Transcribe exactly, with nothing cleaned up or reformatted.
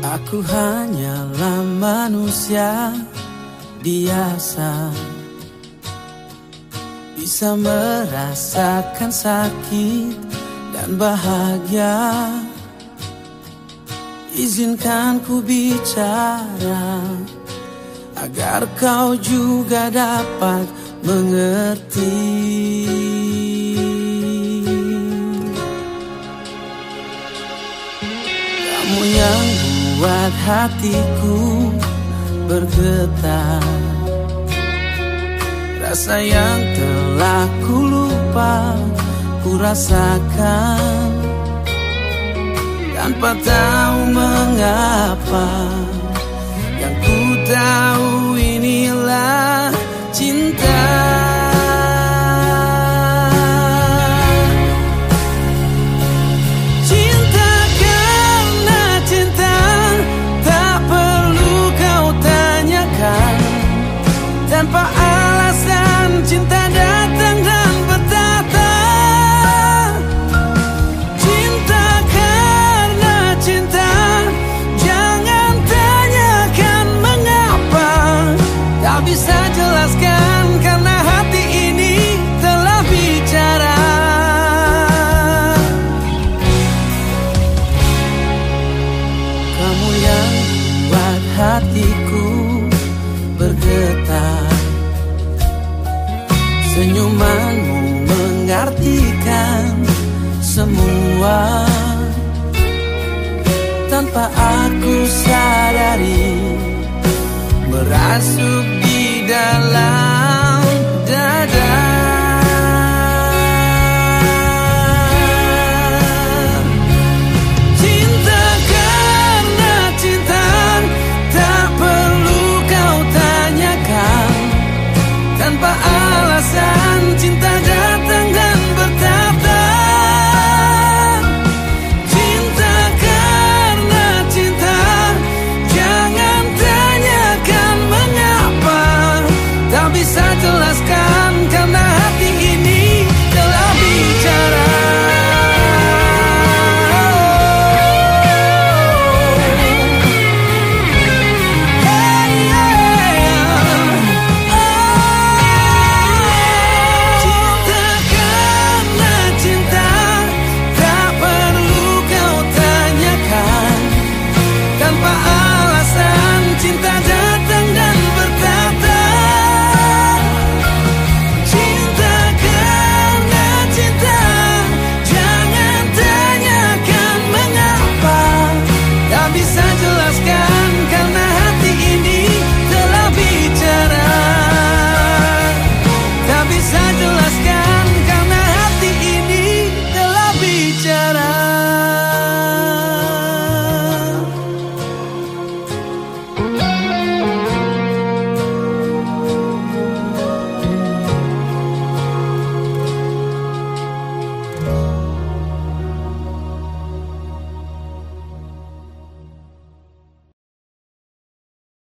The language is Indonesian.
Aku hanyalah manusia biasa, bisa merasakan sakit dan bahagia. Izinkan ku bicara agar kau juga dapat mengerti. Kamu yang buat hatiku bergetar, rasa yang telah ku lupa ku rasakan tanpa tahu mengapa. Yang ku tahu inilah cinta. Cinta karena cinta, tak perlu kau tanyakan. Tanpa alasan cinta datang dan bertata. Cinta karena cinta, jangan tanyakan mengapa. Tak bisa jelaskan karena hati ini telah bicara. Kamu yang buat hatiku bergetar, senyumanmu mengartikan semua. Tanpa aku sadari, merasuk di dalam